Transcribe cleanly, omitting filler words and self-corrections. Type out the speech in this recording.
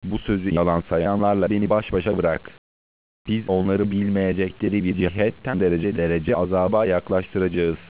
Bu sözü yalan sayanlarla beni baş başa bırak. Biz onları bilmeyecekleri bir cihetten derece derece azaba yaklaştıracağız.